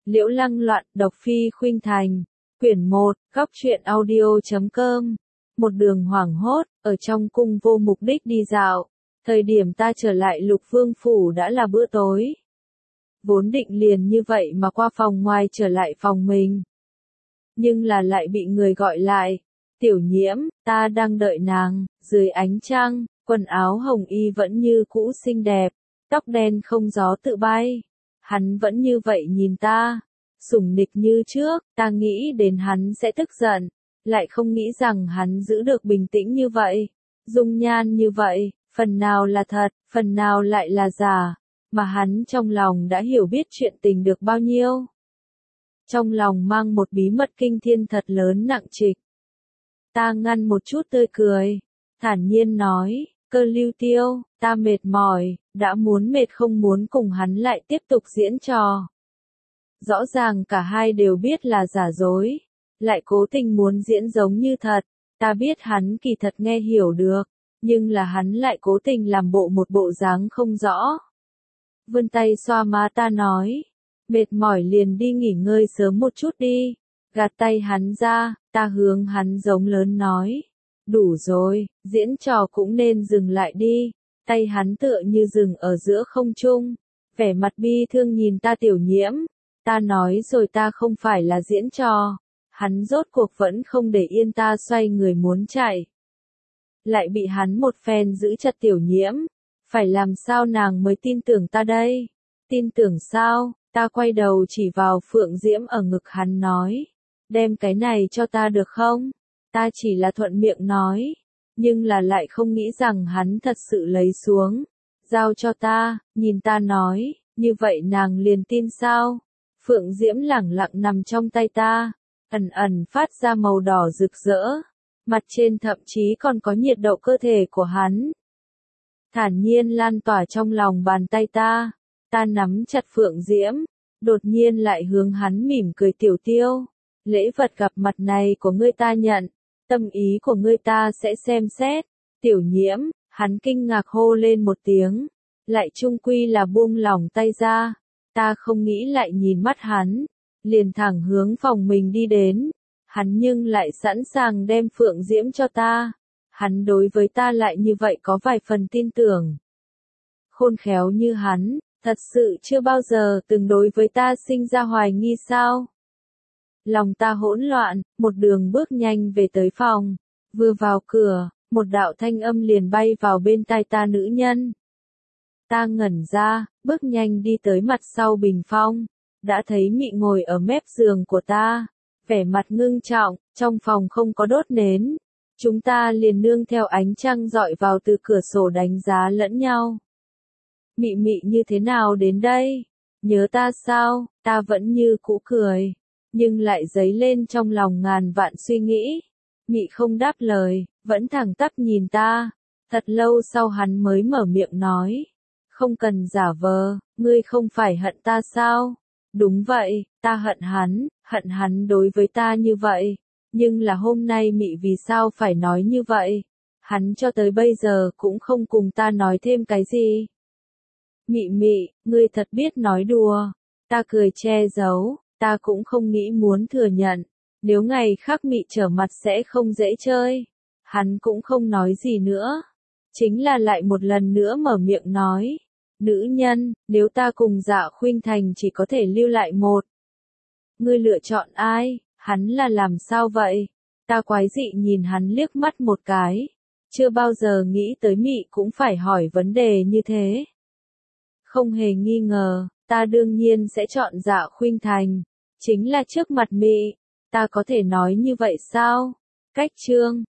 Liễu Lăng Loạn, độc phi khuynh thành. Quyển 1, góc truyện audio.com. Một đường hoảng hốt, ở trong cung vô mục đích đi dạo. Thời điểm ta trở lại Lục Vương phủ đã là bữa tối. Vốn định liền như vậy mà qua phòng ngoài trở lại phòng mình. Nhưng là lại bị người gọi lại. Tiểu Nhiễm, ta đang đợi nàng, dưới ánh trăng, quần áo hồng y vẫn như cũ xinh đẹp, tóc đen không gió tự bay. Hắn vẫn như vậy nhìn ta, sủng nịch như trước, ta nghĩ đến hắn sẽ tức giận, lại không nghĩ rằng hắn giữ được bình tĩnh như vậy, dung nhan như vậy, phần nào là thật, phần nào lại là giả, mà hắn trong lòng đã hiểu biết chuyện tình được bao nhiêu. Trong lòng mang một bí mật kinh thiên thật lớn nặng trịch. Ta ngăn một chút tươi cười, thản nhiên nói, Cơ Lưu Tiêu, ta mệt mỏi, đã muốn mệt không muốn cùng hắn lại tiếp tục diễn trò. Rõ ràng cả hai đều biết là giả dối, lại cố tình muốn diễn giống như thật, ta biết hắn kỳ thật nghe hiểu được, nhưng là hắn lại cố tình làm bộ một bộ dáng không rõ. Vươn tay xoa má ta nói, mệt mỏi liền đi nghỉ ngơi sớm một chút đi, gạt tay hắn ra, ta hướng hắn giống lớn nói. Đủ rồi, diễn trò cũng nên dừng lại đi, tay hắn tựa như dừng ở giữa không trung, vẻ mặt bi thương nhìn ta. Tiểu Nhiễm, ta nói rồi ta không phải là diễn trò, hắn rốt cuộc vẫn không để yên ta xoay người muốn chạy. Lại bị hắn một phen giữ chặt. Tiểu Nhiễm, phải làm sao nàng mới tin tưởng ta đây? Tin tưởng sao? Ta quay đầu chỉ vào Phượng Diễm ở ngực hắn nói, đem cái này cho ta được không? Ta chỉ là thuận miệng nói, nhưng là lại không nghĩ rằng hắn thật sự lấy xuống, giao cho ta, nhìn ta nói, như vậy nàng liền tin sao? Phượng Diễm lẳng lặng nằm trong tay ta, ẩn ẩn phát ra màu đỏ rực rỡ, mặt trên thậm chí còn có nhiệt độ cơ thể của hắn. Thản nhiên lan tỏa trong lòng bàn tay ta, ta nắm chặt Phượng Diễm, đột nhiên lại hướng hắn mỉm cười. Tiểu Tiêu, lễ vật gặp mặt này của ngươi ta nhận, tâm ý của ngươi ta sẽ xem xét. Tiểu Nhiễm, hắn kinh ngạc hô lên một tiếng, lại chung quy là buông lỏng tay ra, ta không nghĩ lại nhìn mắt hắn, liền thẳng hướng phòng mình đi đến, hắn nhưng lại sẵn sàng đem Phượng Diễm cho ta, hắn đối với ta lại như vậy có vài phần tin tưởng. Khôn khéo như hắn, thật sự chưa bao giờ từng đối với ta sinh ra hoài nghi sao? Lòng ta hỗn loạn, một đường bước nhanh về tới phòng, vừa vào cửa, một đạo thanh âm liền bay vào bên tai ta. Nữ nhân. Ta ngẩn ra, bước nhanh đi tới mặt sau bình phong, đã thấy Mị ngồi ở mép giường của ta, vẻ mặt ngưng trọng, trong phòng không có đốt nến. Chúng ta liền nương theo ánh trăng dọi vào từ cửa sổ đánh giá lẫn nhau. Mị Mị như thế nào đến đây? Nhớ ta sao? Ta vẫn như cũ cười, nhưng lại dấy lên trong lòng ngàn vạn suy nghĩ. Mị không đáp lời, vẫn thẳng tắp nhìn ta. Thật lâu sau hắn mới mở miệng nói, không cần giả vờ, ngươi không phải hận ta sao? Đúng vậy, ta hận hắn đối với ta như vậy. Nhưng là hôm nay Mị vì sao phải nói như vậy? Hắn cho tới bây giờ cũng không cùng ta nói thêm cái gì. Mị Mị, ngươi thật biết nói đùa. Ta cười che giấu, ta cũng không nghĩ muốn thừa nhận. Nếu ngày khác Mị trở mặt sẽ không dễ chơi. Hắn cũng không nói gì nữa. Chính là lại một lần nữa mở miệng nói. Nữ nhân, nếu ta cùng Dạ Khuynh Thành chỉ có thể lưu lại một. Ngươi lựa chọn ai? Hắn là làm sao vậy? Ta quái dị nhìn hắn liếc mắt một cái. Chưa bao giờ nghĩ tới Mị cũng phải hỏi vấn đề như thế. Không hề nghi ngờ, ta đương nhiên sẽ chọn Dạ Khuynh Thành. Chính là trước mặt Mị. Ta có thể nói như vậy sao? Cách chương.